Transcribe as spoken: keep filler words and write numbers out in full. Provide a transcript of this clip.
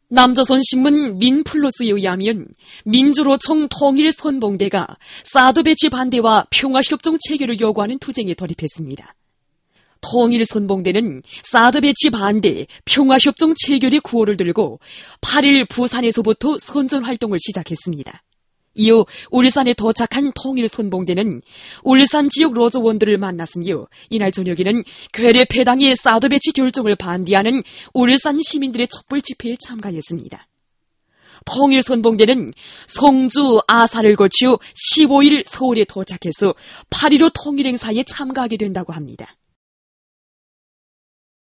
남조선신문 민플러스에 의하면 민주노총 통일선봉대가 사드 배치 반대와 평화협정 체결을 요구하는 투쟁에 돌입했습니다. 통일선봉대는 사드 배치 반대, 평화협정 체결의 구호를 들고 팔 일 부산에서부터 선전활동을 시작했습니다. 이후 울산에 도착한 통일선봉대는 울산 지역 로저원들을 만났으며 이날 저녁에는 괴뢰 패당의 사드 배치 결정을 반대하는 울산 시민들의 촛불 집회에 참가했습니다. 통일선봉대는 송주, 아산을 거쳐 십오 일 서울에 도착해서 팔 일오 통일행사에 참가하게 된다고 합니다.